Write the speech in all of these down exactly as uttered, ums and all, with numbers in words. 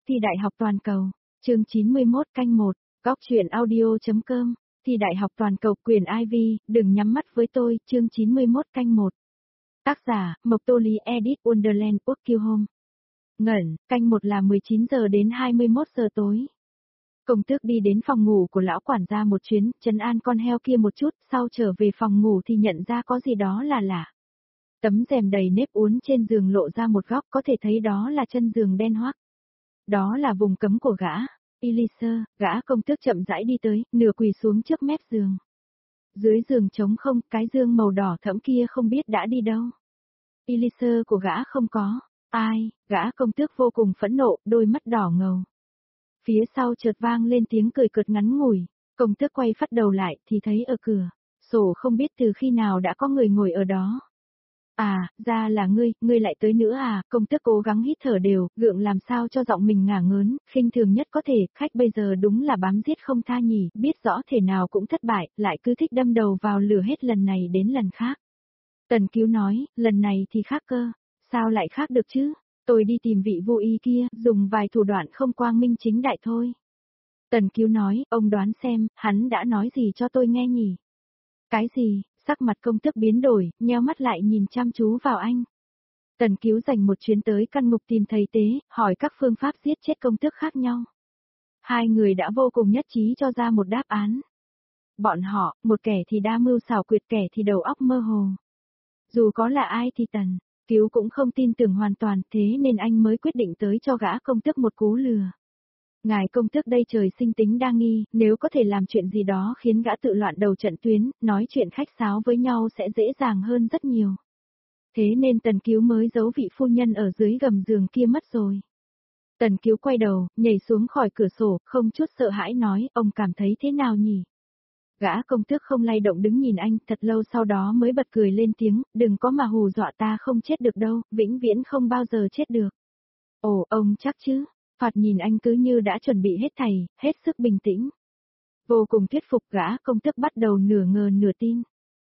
Thi đại học toàn cầu, chương chín mươi mốt canh một, góc truyện audio.com, Thi đại học toàn cầu quyền Ivy, đừng nhắm mắt với tôi, chương chín mươi mốt canh một. Tác giả, Mộc Tô Lý Edit Wonderland Quốc Kiêu Home. Ngẩn, canh một là mười chín giờ đến hai mươi mốt giờ tối. Công tước đi đến phòng ngủ của lão quản gia một chuyến, trấn an con heo kia một chút, sau trở về phòng ngủ thì nhận ra có gì đó là lạ. Tấm rèm đầy nếp uốn trên giường lộ ra một góc, có thể thấy đó là chân giường đen hoắc. Đó là vùng cấm của gã. Elisa, gã công tước chậm rãi đi tới, nửa quỳ xuống trước mép giường. Dưới giường trống không, cái dương màu đỏ thẫm kia không biết đã đi đâu. Elisa của gã không có. Ai? Gã công tước vô cùng phẫn nộ, đôi mắt đỏ ngầu. Phía sau chợt vang lên tiếng cười cợt ngắn ngủi. Công tước quay phát đầu lại thì thấy ở cửa sổ không biết từ khi nào đã có người ngồi ở đó. À, ra là ngươi, ngươi lại tới nữa à, công tước cố gắng hít thở đều, gượng làm sao cho giọng mình ngả ngớn, khinh thường nhất có thể, khách bây giờ đúng là bám giết không tha nhỉ, biết rõ thể nào cũng thất bại, lại cứ thích đâm đầu vào lửa hết lần này đến lần khác. Tần Cứu nói, lần này thì khác cơ, sao lại khác được chứ, tôi đi tìm vị vô y kia, dùng vài thủ đoạn không quang minh chính đại thôi. Tần Cứu nói, ông đoán xem, hắn đã nói gì cho tôi nghe nhỉ? Cái gì? Sắc mặt công tước biến đổi, nheo mắt lại nhìn chăm chú vào anh. Tần Cứu dành một chuyến tới căn ngục tìm thầy tế, hỏi các phương pháp giết chết công tước khác nhau. Hai người đã vô cùng nhất trí cho ra một đáp án. Bọn họ, một kẻ thì đa mưu xảo quyệt, kẻ thì đầu óc mơ hồ. Dù có là ai thì Tần Cứu cũng không tin tưởng hoàn toàn, thế nên anh mới quyết định tới cho gã công tước một cú lừa. Ngài công tước đây trời sinh tính đa nghi, nếu có thể làm chuyện gì đó khiến gã tự loạn đầu trận tuyến, nói chuyện khách sáo với nhau sẽ dễ dàng hơn rất nhiều. Thế nên Tần Cứu mới giấu vị phu nhân ở dưới gầm giường kia mất rồi. Tần Cứu quay đầu, nhảy xuống khỏi cửa sổ, không chút sợ hãi nói, ông cảm thấy thế nào nhỉ? Gã công tước không lay động đứng nhìn anh, thật lâu sau đó mới bật cười lên tiếng, đừng có mà hù dọa ta, không chết được đâu, vĩnh viễn không bao giờ chết được. Ồ, ông chắc chứ? Phạt nhìn anh cứ như đã chuẩn bị hết thảy, hết sức bình tĩnh. Vô cùng thuyết phục, gã công tước bắt đầu nửa ngờ nửa tin.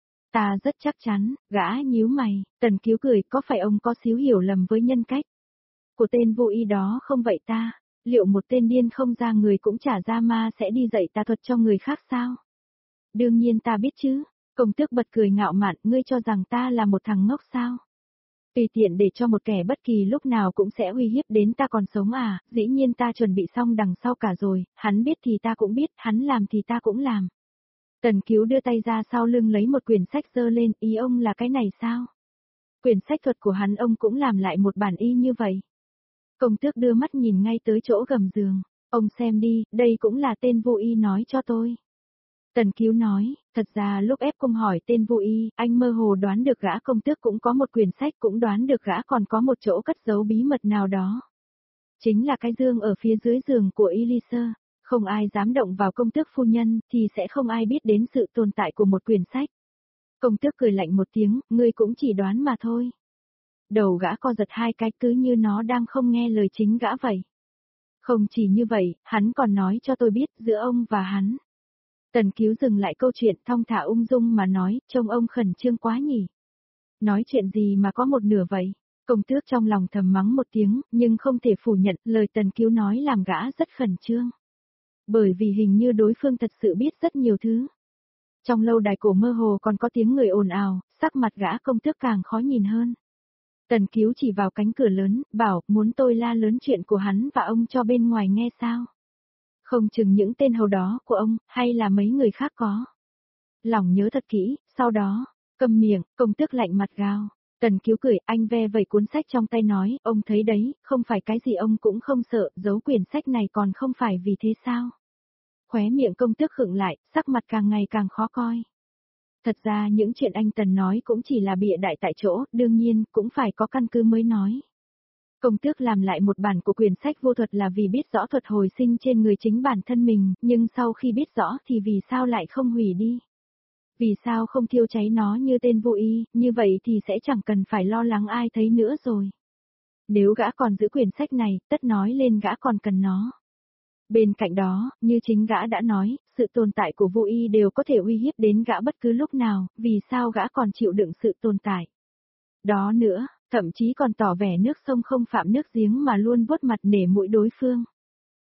Ta rất chắc chắn, gã nhíu mày, Tần Cứu cười, có phải ông có xíu hiểu lầm với nhân cách của tên vô y đó không vậy ta? Liệu một tên điên không ra người cũng trả ra ma sẽ đi dạy tà thuật cho người khác sao? Đương nhiên ta biết chứ. Công tước bật cười ngạo mạn, ngươi cho rằng ta là một thằng ngốc sao? Tùy tiện để cho một kẻ bất kỳ lúc nào cũng sẽ uy hiếp đến ta còn sống à, dĩ nhiên ta chuẩn bị xong đằng sau cả rồi, hắn biết thì ta cũng biết, hắn làm thì ta cũng làm. Tần Cứu đưa tay ra sau lưng lấy một quyển sách giơ lên, ý ông là cái này sao? Quyển sách thuật của hắn ông cũng làm lại một bản y như vậy. Công tước đưa mắt nhìn ngay tới chỗ gầm giường, ông xem đi, đây cũng là tên vô y nói cho tôi. Tần Cứu nói, thật ra lúc ép cung hỏi tên vô y, anh mơ hồ đoán được gã công tước cũng có một quyển sách, cũng đoán được gã còn có một chỗ cất giấu bí mật nào đó. Chính là cái dương ở phía dưới giường của Elisa, không ai dám động vào công tước phu nhân, thì sẽ không ai biết đến sự tồn tại của một quyển sách. Công tước cười lạnh một tiếng, ngươi cũng chỉ đoán mà thôi. Đầu gã co giật hai cái cứ như nó đang không nghe lời chính gã vậy. Không chỉ như vậy, hắn còn nói cho tôi biết giữa ông và hắn. Tần Cứu dừng lại câu chuyện thong thả ung dung mà nói, trông ông khẩn trương quá nhỉ. Nói chuyện gì mà có một nửa vậy? Công tước trong lòng thầm mắng một tiếng, nhưng không thể phủ nhận lời Tần Cứu nói làm gã rất khẩn trương. Bởi vì hình như đối phương thật sự biết rất nhiều thứ. Trong lâu đài cổ mơ hồ còn có tiếng người ồn ào, sắc mặt gã công tước càng khó nhìn hơn. Tần Cứu chỉ vào cánh cửa lớn, bảo, muốn tôi la lớn chuyện của hắn và ông cho bên ngoài nghe sao? Không chừng những tên hầu đó của ông, hay là mấy người khác có. Lòng nhớ thật kỹ, sau đó, câm miệng, công tước lạnh mặt gào. Tần Cứu cười, anh ve vẩy cuốn sách trong tay nói, ông thấy đấy, không phải cái gì ông cũng không sợ, giấu quyển sách này còn không phải vì thế sao? Khóe miệng công tước khựng lại, sắc mặt càng ngày càng khó coi. Thật ra những chuyện anh Tần nói cũng chỉ là bịa đại tại chỗ, đương nhiên, cũng phải có căn cứ mới nói. Công tước làm lại một bản của quyển sách vô thuật là vì biết rõ thuật hồi sinh trên người chính bản thân mình, nhưng sau khi biết rõ thì vì sao lại không hủy đi? Vì sao không thiêu cháy nó như tên vô y, như vậy thì sẽ chẳng cần phải lo lắng ai thấy nữa rồi. Nếu gã còn giữ quyển sách này, tất nói lên gã còn cần nó. Bên cạnh đó, như chính gã đã nói, sự tồn tại của vô y đều có thể uy hiếp đến gã bất cứ lúc nào, vì sao gã còn chịu đựng sự tồn tại. Đó nữa, thậm chí còn tỏ vẻ nước sông không phạm nước giếng mà luôn vuốt mặt nể mũi đối phương.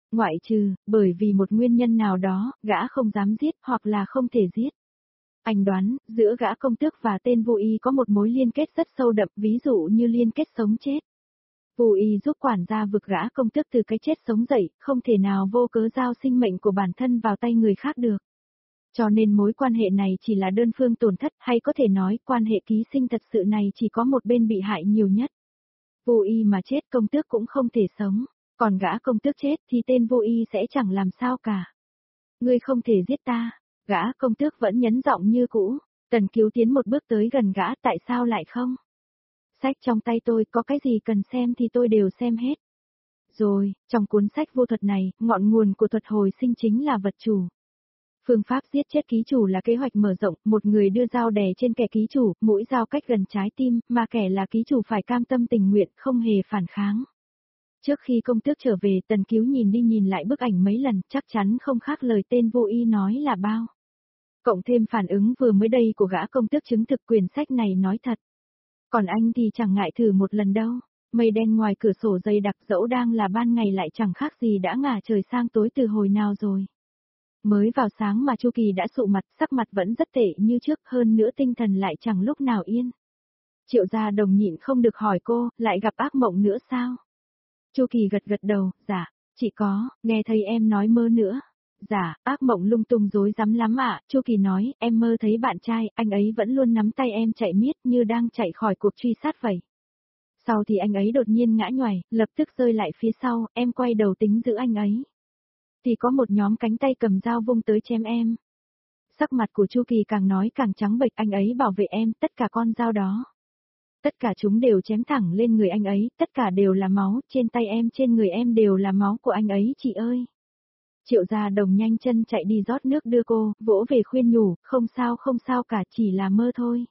Ngoại trừ, bởi vì một nguyên nhân nào đó, gã không dám giết hoặc là không thể giết. Anh đoán, giữa gã công tước và tên vô y có một mối liên kết rất sâu đậm, ví dụ như liên kết sống chết. Vô y giúp quản gia vực gã công tước từ cái chết sống dậy, không thể nào vô cớ giao sinh mệnh của bản thân vào tay người khác được. Cho nên mối quan hệ này chỉ là đơn phương tổn thất, hay có thể nói quan hệ ký sinh thật sự này chỉ có một bên bị hại nhiều nhất. Vô y mà chết công tước cũng không thể sống, còn gã công tước chết thì tên vô y sẽ chẳng làm sao cả. Ngươi không thể giết ta, gã công tước vẫn nhấn giọng như cũ. Tần Cứu tiến một bước tới gần gã, tại sao lại không? Sách trong tay tôi, có cái gì cần xem thì tôi đều xem hết. Rồi, trong cuốn sách vô thuật này, ngọn nguồn của thuật hồi sinh chính là vật chủ. Phương pháp giết chết ký chủ là kế hoạch mở rộng, một người đưa dao đè trên kẻ ký chủ, mũi dao cách gần trái tim, mà kẻ là ký chủ phải cam tâm tình nguyện, không hề phản kháng. Trước khi công tước trở về, Tần Cứu nhìn đi nhìn lại bức ảnh mấy lần, chắc chắn không khác lời tên vô y nói là bao. Cộng thêm phản ứng vừa mới đây của gã công tước chứng thực quyển sách này nói thật. Còn anh thì chẳng ngại thử một lần đâu, mây đen ngoài cửa sổ dày đặc dẫu đang là ban ngày lại chẳng khác gì đã ngả trời sang tối từ hồi nào rồi. Mới vào sáng mà Chu Kỳ đã sụ mặt, sắc mặt vẫn rất tệ như trước, hơn nữa tinh thần lại chẳng lúc nào yên. Triệu Gia Đồng nhịn không được hỏi cô, lại gặp ác mộng nữa sao? Chu Kỳ gật gật đầu, dạ, chỉ có, nghe thấy em nói mơ nữa. Dạ, ác mộng lung tung rối rắm lắm ạ, Chu Kỳ nói, em mơ thấy bạn trai, anh ấy vẫn luôn nắm tay em chạy miết như đang chạy khỏi cuộc truy sát vậy. Sau thì anh ấy đột nhiên ngã nhoài, lập tức rơi lại phía sau, em quay đầu tính giữ anh ấy. Thì có một nhóm cánh tay cầm dao vung tới chém em. Sắc mặt của Chu Kỳ càng nói càng trắng bệch, anh ấy bảo vệ em, tất cả con dao đó. Tất cả chúng đều chém thẳng lên người anh ấy, tất cả đều là máu, trên tay em trên người em đều là máu của anh ấy chị ơi. Triệu Gia Đồng nhanh chân chạy đi rót nước đưa cô, vỗ về khuyên nhủ, không sao không sao cả, chỉ là mơ thôi.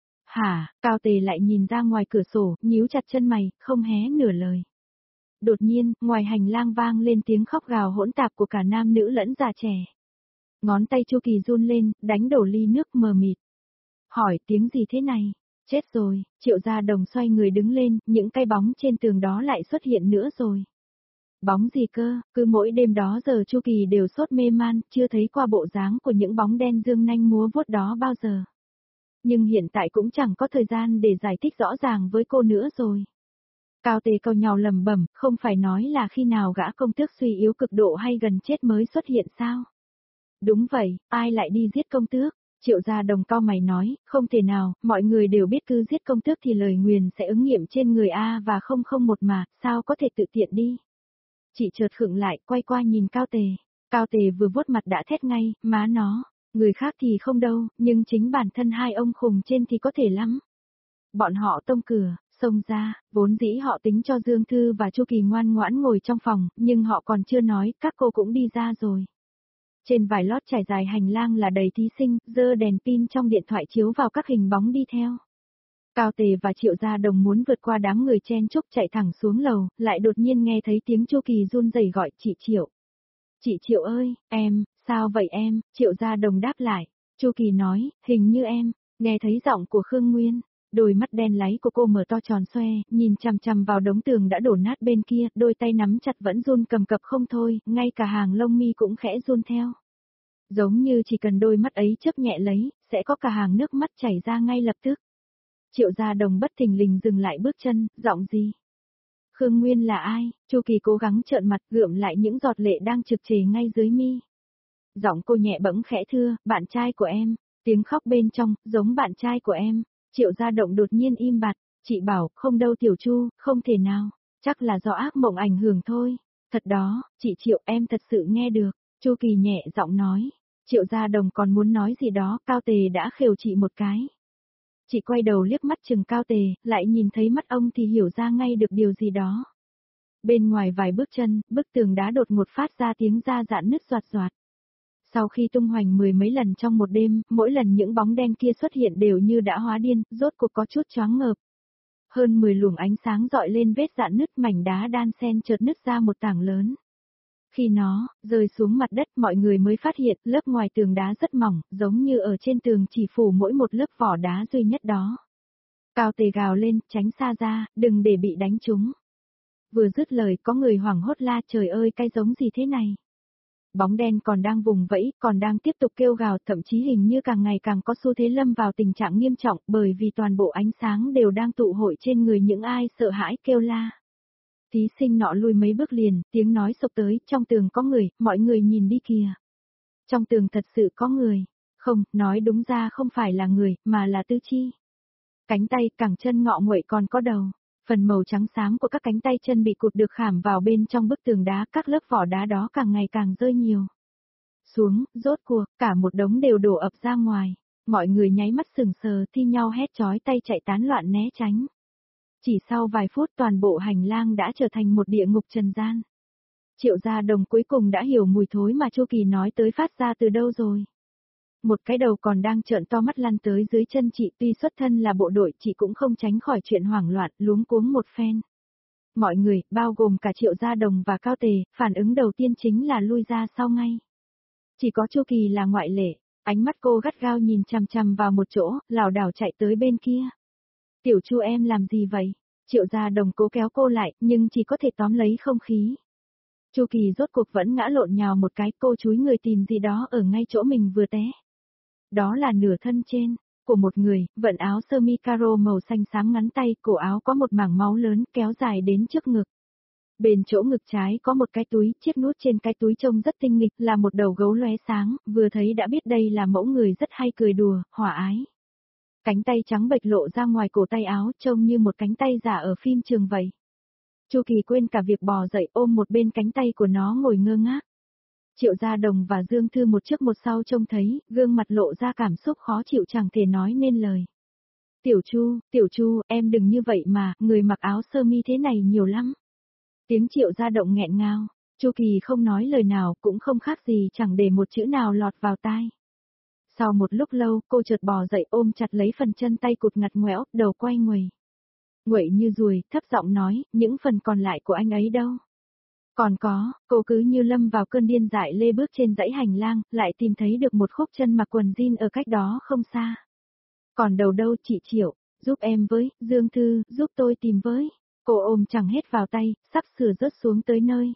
Hả, Cao Tề lại nhìn ra ngoài cửa sổ, nhíu chặt chân mày, không hé nửa lời. Đột nhiên, ngoài hành lang vang lên tiếng khóc gào hỗn tạp của cả nam nữ lẫn già trẻ. Ngón tay Chu Kỳ run lên, đánh đổ ly nước mờ mịt. Hỏi tiếng gì thế này? Chết rồi, Triệu Gia Đồng xoay người đứng lên, những cái bóng trên tường đó lại xuất hiện nữa rồi. Bóng gì cơ, cứ mỗi đêm đó giờ Chu Kỳ đều sốt mê man, chưa thấy qua bộ dáng của những bóng đen dương nanh múa vuốt đó bao giờ. Nhưng hiện tại cũng chẳng có thời gian để giải thích rõ ràng với cô nữa rồi. Cao Tề câu nhau lầm bẩm, không phải nói là khi nào gã công tước suy yếu cực độ hay gần chết mới xuất hiện sao? Đúng vậy, ai lại đi giết công tước? Triệu Gia Đồng cao mày nói, không thể nào, mọi người đều biết cứ giết công tước thì lời nguyền sẽ ứng nghiệm trên người A và không không một mà, sao có thể tự tiện đi? Chị chợt khựng lại, quay qua nhìn Cao Tề. Cao Tề vừa vuốt mặt đã thét ngay, má nó, người khác thì không đâu, nhưng chính bản thân hai ông khùng trên thì có thể lắm. Bọn họ tông cửa, xông ra, vốn dĩ họ tính cho Dương Thư và Chu Kỳ ngoan ngoãn ngồi trong phòng, nhưng họ còn chưa nói, các cô cũng đi ra rồi. Trên vải lót trải dài hành lang là đầy thí sinh, giơ đèn pin trong điện thoại chiếu vào các hình bóng đi theo. Cao Tề và Triệu Gia Đồng muốn vượt qua đám người chen chúc chạy thẳng xuống lầu, lại đột nhiên nghe thấy tiếng Chu Kỳ run rẩy gọi chị Triệu. Chị Triệu ơi, em, sao vậy em? Triệu Gia Đồng đáp lại. Chu Kỳ nói, hình như em, nghe thấy giọng của Khương Nguyên. Đôi mắt đen láy của cô mở to tròn xoe, nhìn chằm chằm vào đống tường đã đổ nát bên kia, đôi tay nắm chặt vẫn run cầm cập không thôi, ngay cả hàng lông mi cũng khẽ run theo. Giống như chỉ cần đôi mắt ấy chớp nhẹ lấy, sẽ có cả hàng nước mắt chảy ra ngay lập tức. Triệu Gia Đồng bất thình lình dừng lại bước chân, giọng gì? Khương Nguyên là ai? Chu Kỳ cố gắng trợn mặt gượm lại những giọt lệ đang trực trề ngay dưới mi. Giọng cô nhẹ bẫng khẽ thưa, bạn trai của em, tiếng khóc bên trong, giống bạn trai của em. Triệu Gia Động đột nhiên im bặt, chị bảo, không đâu Tiểu Chu, không thể nào, chắc là do ác mộng ảnh hưởng thôi. Thật đó, chị Triệu em thật sự nghe được, Chu Kỳ nhẹ giọng nói. Triệu Gia Đồng còn muốn nói gì đó, Cao Tề đã khều chị một cái. Chị quay đầu liếc mắt chừng Cao Tề, lại nhìn thấy mắt ông thì hiểu ra ngay được điều gì đó. Bên ngoài vài bước chân, bức tường đá đột ngột phát ra tiếng da dạn nứt doạt doạt. Sau khi tung hoành mười mấy lần trong một đêm, mỗi lần những bóng đen kia xuất hiện đều như đã hóa điên, rốt cuộc có chút choáng ngợp. Hơn mười luồng ánh sáng dọi lên vết dạn nứt, mảnh đá đan xen chợt nứt ra một tảng lớn. Khi nó rơi xuống mặt đất, mọi người mới phát hiện lớp ngoài tường đá rất mỏng, giống như ở trên tường chỉ phủ mỗi một lớp vỏ đá duy nhất đó. Cao Tề gào lên, tránh xa ra, đừng để bị đánh trúng. Vừa dứt lời có người hoảng hốt la trời ơi cái giống gì thế này. Bóng đen còn đang vùng vẫy, còn đang tiếp tục kêu gào, thậm chí hình như càng ngày càng có xu thế lâm vào tình trạng nghiêm trọng bởi vì toàn bộ ánh sáng đều đang tụ hội trên người những ai sợ hãi kêu la. Thí sinh nọ lùi mấy bước liền, tiếng nói sộc tới, trong tường có người, mọi người nhìn đi kìa. Trong tường thật sự có người. Không, nói đúng ra không phải là người, mà là tư chi. Cánh tay, cẳng chân ngọ nguậy còn có đầu. Phần màu trắng xám của các cánh tay chân bị cụt được khảm vào bên trong bức tường đá, các lớp vỏ đá đó càng ngày càng rơi nhiều. Xuống, rốt cuộc, cả một đống đều đổ ập ra ngoài. Mọi người nháy mắt sừng sờ thi nhau hét chói tay chạy tán loạn né tránh. Chỉ sau vài phút toàn bộ hành lang đã trở thành một địa ngục trần gian. Triệu Gia Đồng cuối cùng đã hiểu mùi thối mà Chu Kỳ nói tới phát ra từ đâu rồi. Một cái đầu còn đang trợn to mắt lăn tới dưới chân chị, tuy xuất thân là bộ đội chị cũng không tránh khỏi chuyện hoảng loạn, luống cuống một phen. Mọi người, bao gồm cả Triệu Gia Đồng và Cao Tề, phản ứng đầu tiên chính là lui ra sau ngay. Chỉ có Chu Kỳ là ngoại lệ, ánh mắt cô gắt gao nhìn chằm chằm vào một chỗ, lảo đảo chạy tới bên kia. Tiểu Chu em làm gì vậy? Triệu Gia Đồng cố kéo cô lại, nhưng chỉ có thể tóm lấy không khí. Chu Kỳ rốt cuộc vẫn ngã lộn nhào một cái, cô chúi người tìm gì đó ở ngay chỗ mình vừa té. Đó là nửa thân trên của một người, vận áo sơ mi caro màu xanh xám ngắn tay, cổ áo có một mảng máu lớn kéo dài đến trước ngực. Bên chỗ ngực trái có một cái túi, chiếc nút trên cái túi trông rất tinh nghịch, là một đầu gấu lóe sáng, vừa thấy đã biết đây là mẫu người rất hay cười đùa, hòa ái. Cánh tay trắng bệch lộ ra ngoài cổ tay áo, trông như một cánh tay giả ở phim trường vậy. Chu Kỳ quên cả việc bò dậy ôm một bên cánh tay của nó ngồi ngơ ngác. Triệu Gia Đồng và Dương Thư một trước một sau trông thấy, gương mặt lộ ra cảm xúc khó chịu chẳng thể nói nên lời. Tiểu Chu, Tiểu Chu, em đừng như vậy mà, người mặc áo sơ mi thế này nhiều lắm. Tiếng Triệu Gia Động nghẹn ngào, Chu Kỳ không nói lời nào, cũng không khác gì chẳng để một chữ nào lọt vào tai. Sau một lúc lâu, cô chợt bò dậy ôm chặt lấy phần chân tay cụt ngặt ngoẽo, đầu quay nguầy. Nguậy như ruồi, thấp giọng nói, những phần còn lại của anh ấy đâu? Còn có, cô cứ như lâm vào cơn điên dại lê bước trên dãy hành lang, lại tìm thấy được một khúc chân mặc quần jean ở cách đó không xa. Còn đầu đâu chị Triệu, giúp em với, Dương Thư, giúp tôi tìm với. Cô ôm chẳng hết vào tay, sắp sửa rớt xuống tới nơi.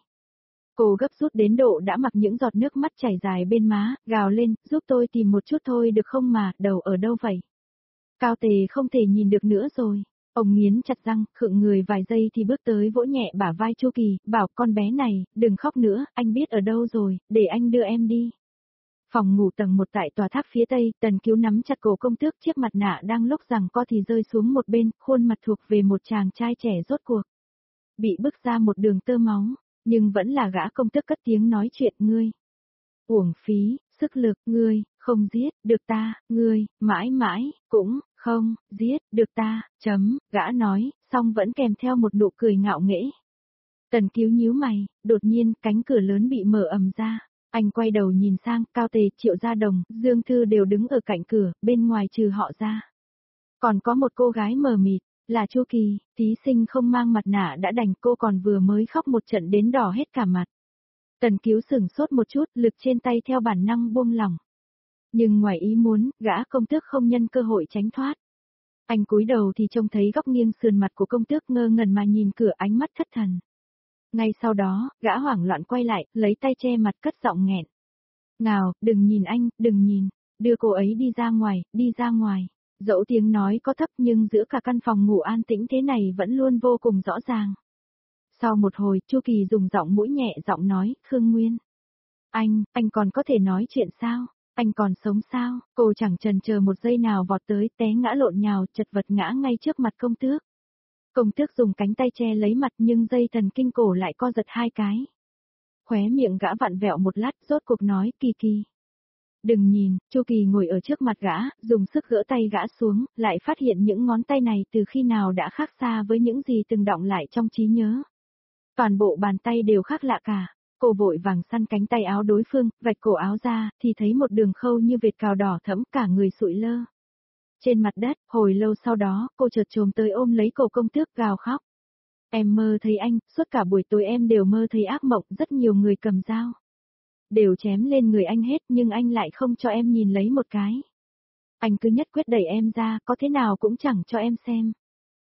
Cô gấp rút đến độ đã mặc những giọt nước mắt chảy dài bên má, gào lên, giúp tôi tìm một chút thôi được không mà, đầu ở đâu vậy? Cao Tề không thể nhìn được nữa rồi. Ông nghiến chặt răng, khựng người vài giây thì bước tới vỗ nhẹ bả vai Chu Kỳ, bảo con bé này, đừng khóc nữa, anh biết ở đâu rồi, để anh đưa em đi. Phòng ngủ tầng một tại tòa tháp phía tây, Tần Cứu nắm chặt cổ công tước, chiếc mặt nạ đang lúc rằng co thì rơi xuống một bên, khuôn mặt thuộc về một chàng trai trẻ rốt cuộc. Bị bức ra một đường tơ máu, nhưng vẫn là gã công tước cất tiếng nói chuyện, ngươi. Uổng phí, sức lực, ngươi, không giết, được ta, ngươi, mãi mãi, cũng, không, giết, được ta, chấm, gã nói, xong vẫn kèm theo một nụ cười ngạo nghễ. Tần Cứu nhíu mày, đột nhiên, cánh cửa lớn bị mở ầm ra. Anh quay đầu nhìn sang, Cao Tề, Triệu Gia Đồng, Dương Thư đều đứng ở cạnh cửa, bên ngoài trừ họ ra. Còn có một cô gái mờ mịt, là Chu Kỳ, thí sinh không mang mặt nạ đã đành, cô còn vừa mới khóc một trận đến đỏ hết cả mặt. Tần Cứu sửng sốt một chút, lực trên tay theo bản năng buông lỏng. Nhưng ngoài ý muốn, gã công tước không nhân cơ hội tránh thoát. Anh cúi đầu thì trông thấy góc nghiêng sườn mặt của công tước, ngơ ngẩn mà nhìn cửa, ánh mắt thất thần. Ngay sau đó, gã hoảng loạn quay lại, lấy tay che mặt, cất giọng nghẹn. Ngào, đừng nhìn anh, đừng nhìn, đưa cô ấy đi ra ngoài, đi ra ngoài. Dẫu tiếng nói có thấp nhưng giữa cả căn phòng ngủ an tĩnh thế này vẫn luôn vô cùng rõ ràng. Sau một hồi, Chu Kỳ dùng giọng mũi nhẹ giọng nói, Khương Nguyên. Anh, anh còn có thể nói chuyện sao? Anh còn sống sao? Cô chẳng chần chờ một giây nào vọt tới, té ngã lộn nhào, chật vật ngã ngay trước mặt công tước. Công tước dùng cánh tay che lấy mặt nhưng dây thần kinh cổ lại co giật hai cái. Khóe miệng gã vặn vẹo một lát, rốt cuộc nói, Kỳ Kỳ. Đừng nhìn, Chu Kỳ ngồi ở trước mặt gã, dùng sức gỡ tay gã xuống, lại phát hiện những ngón tay này từ khi nào đã khác xa với những gì từng đọng lại trong trí nhớ. Toàn bộ bàn tay đều khác lạ cả. Cô vội vàng săn cánh tay áo đối phương, vạch cổ áo ra, thì thấy một đường khâu như vệt cào đỏ thẫm, cả người sụi lơ. Trên mặt đất, hồi lâu sau đó, cô chợt chồm tới ôm lấy cổ công tước, gào khóc. Em mơ thấy anh, suốt cả buổi tối em đều mơ thấy ác mộng, rất nhiều người cầm dao. Đều chém lên người anh hết, nhưng anh lại không cho em nhìn lấy một cái. Anh cứ nhất quyết đẩy em ra, có thế nào cũng chẳng cho em xem.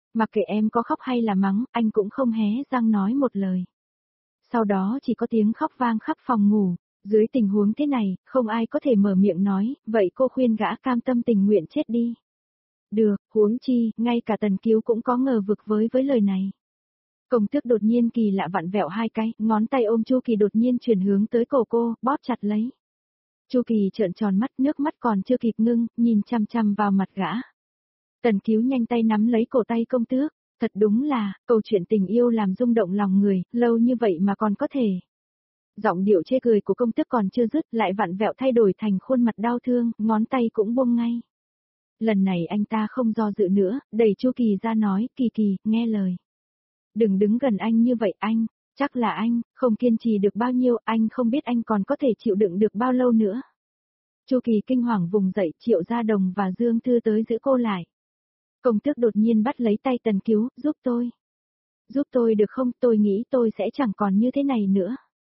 Mặc kệ em có khóc hay là mắng, anh cũng không hé răng nói một lời. Sau đó chỉ có tiếng khóc vang khắp phòng ngủ. Dưới tình huống thế này, không ai có thể mở miệng nói, vậy cô khuyên gã cam tâm tình nguyện chết đi. Được, huống chi, ngay cả Tần Kiếu cũng có ngờ vực với với lời này. Công tước đột nhiên kỳ lạ vặn vẹo hai cái, ngón tay ôm Chu Kỳ đột nhiên chuyển hướng tới cổ cô, bóp chặt lấy. Chu Kỳ trợn tròn mắt, nước mắt còn chưa kịp ngưng, nhìn chăm chăm vào mặt gã. Tần Kiếu nhanh tay nắm lấy cổ tay công tước, thật đúng là, câu chuyện tình yêu làm rung động lòng người, lâu như vậy mà còn có thể. Giọng điệu chê cười của công tước còn chưa dứt, lại vặn vẹo thay đổi thành khuôn mặt đau thương, ngón tay cũng buông ngay. Lần này anh ta không do dự nữa, đẩy Chu Kỳ ra nói, Kỳ Kỳ, nghe lời. Đừng đứng gần anh như vậy anh, chắc là anh, không kiên trì được bao nhiêu, anh không biết anh còn có thể chịu đựng được bao lâu nữa. Chu Kỳ kinh hoàng vùng dậy, Triệu Gia Đồng và Dương Thư tới giữ cô lại. Công tước đột nhiên bắt lấy tay Tần Kiếu, giúp tôi. Giúp tôi được không, tôi nghĩ tôi sẽ chẳng còn như thế này nữa.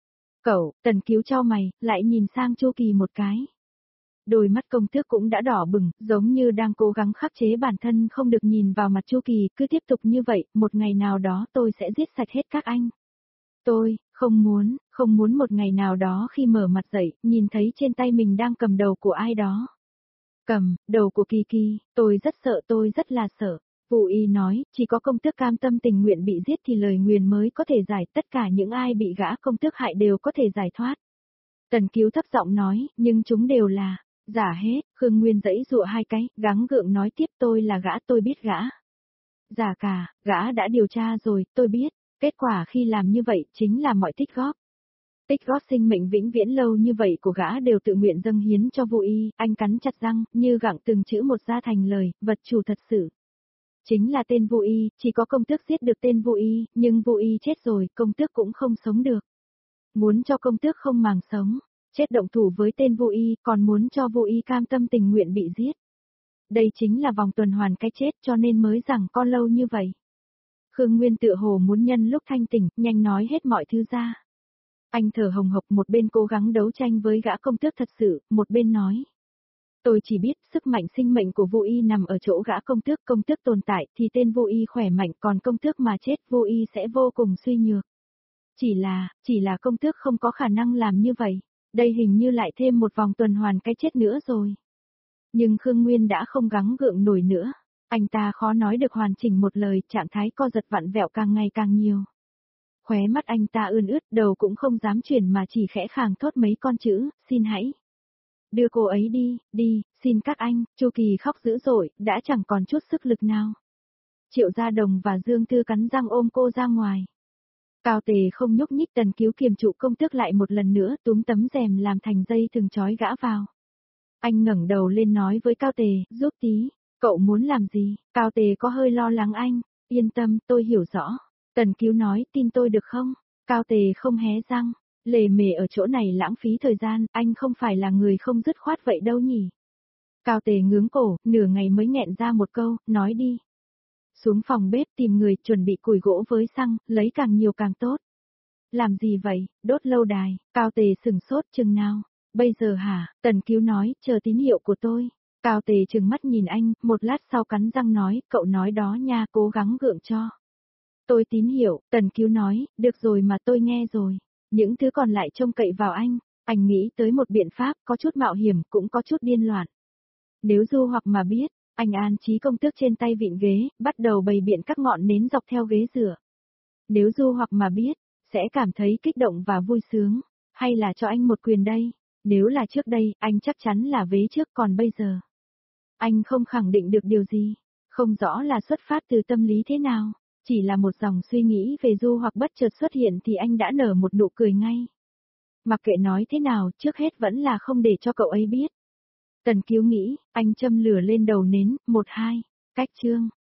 Cậu, Tần Kiếu chau mày, lại nhìn sang Chu Kỳ một cái. Đôi mắt công tước cũng đã đỏ bừng, giống như đang cố gắng khắc chế bản thân không được nhìn vào mặt Chu Kỳ, cứ tiếp tục như vậy, một ngày nào đó tôi sẽ giết sạch hết các anh. Tôi, không muốn, không muốn một ngày nào đó khi mở mặt dậy, nhìn thấy trên tay mình đang cầm đầu của ai đó. Cầm, đầu của Kỳ Kỳ, tôi rất sợ, tôi rất là sợ. Vụ y nói, chỉ có công tước cam tâm tình nguyện bị giết thì lời nguyền mới có thể giải, tất cả những ai bị gã công tước hại đều có thể giải thoát. Tần Kiếu thấp giọng nói, nhưng chúng đều là giả hết. Khương Nguyên dãy dụa hai cái, gắng gượng nói tiếp, tôi là gã, tôi biết gã. Giả cả, gã đã điều tra rồi, tôi biết. Kết quả khi làm như vậy chính là mọi tích góp. Tích góp sinh mệnh vĩnh viễn lâu như vậy của gã đều tự nguyện dâng hiến cho vô y, anh cắn chặt răng, như gặng từng chữ một ra thành lời, vật chủ thật sự. Chính là tên vô y, chỉ có công tước giết được tên vô y, nhưng vô y chết rồi, công tước cũng không sống được. Muốn cho công tước không màng sống, chết động thủ với tên vô y, còn muốn cho vô y cam tâm tình nguyện bị giết. Đây chính là vòng tuần hoàn cái chết cho nên mới rằng con lâu như vậy. Khương Nguyên tựa hồ muốn nhân lúc thanh tỉnh, nhanh nói hết mọi thứ ra. Anh thở hồng hộc, một bên cố gắng đấu tranh với gã công tước thật sự, một bên nói. Tôi chỉ biết sức mạnh sinh mệnh của vô y nằm ở chỗ gã công tước, công tước tồn tại thì tên vô y khỏe mạnh, còn công tước mà chết vô y sẽ vô cùng suy nhược. Chỉ là, chỉ là công tước không có khả năng làm như vậy, đây hình như lại thêm một vòng tuần hoàn cái chết nữa rồi. Nhưng Khương Nguyên đã không gắng gượng nổi nữa, anh ta khó nói được hoàn chỉnh một lời, trạng thái co giật vặn vẹo càng ngày càng nhiều. Khóe mắt anh ta ươn ướt, đầu cũng không dám chuyển mà chỉ khẽ khàng thốt mấy con chữ, xin hãy. Đưa cô ấy đi, đi, xin các anh. Chu Kỳ khóc dữ dội, đã chẳng còn chút sức lực nào. Triệu Gia Đồng và Dương Thư cắn răng ôm cô ra ngoài. Cao Tề không nhúc nhích, Tần Kiếu kiềm trụ công tước lại một lần nữa, túm tấm rèm làm thành dây thừng trói gã vào. Anh ngẩng đầu lên nói với Cao Tề, giúp tí, cậu muốn làm gì? Cao Tề có hơi lo lắng anh, yên tâm, tôi hiểu rõ. Tần Kiếu nói, tin tôi được không? Cao Tề không hé răng, lề mề ở chỗ này lãng phí thời gian, anh không phải là người không dứt khoát vậy đâu nhỉ? Cao Tề ngướng cổ, nửa ngày mới nghẹn ra một câu, nói đi. Xuống phòng bếp tìm người chuẩn bị củi gỗ với xăng, lấy càng nhiều càng tốt. Làm gì vậy, đốt lâu đài? Cao Tề sừng sốt, chừng nào? Bây giờ hả? Tần Kiếu nói, chờ tín hiệu của tôi. Cao Tề trừng mắt nhìn anh, một lát sau cắn răng nói, cậu nói đó nha, cố gắng gượng cho. Tôi tín hiệu, Tần Kiếu nói, được rồi mà tôi nghe rồi. Những thứ còn lại trông cậy vào anh. Anh nghĩ tới một biện pháp, có chút mạo hiểm, cũng có chút điên loạn. Nếu Du Hoặc mà biết, anh an trí công tước trên tay vịn ghế, bắt đầu bày biện các ngọn nến dọc theo ghế rửa. Nếu Du Hoặc mà biết, sẽ cảm thấy kích động và vui sướng. Hay là cho anh một quyền đây? Nếu là trước đây, anh chắc chắn là vế trước, còn bây giờ. Anh không khẳng định được điều gì. Không rõ là xuất phát từ tâm lý thế nào. Chỉ là một dòng suy nghĩ về Du Hoặc bất chợt xuất hiện thì anh đã nở một nụ cười ngay. Mặc kệ nói thế nào, trước hết vẫn là không để cho cậu ấy biết. Tần Kiếu nghĩ, anh châm lửa lên đầu nến, một hai, cách chương.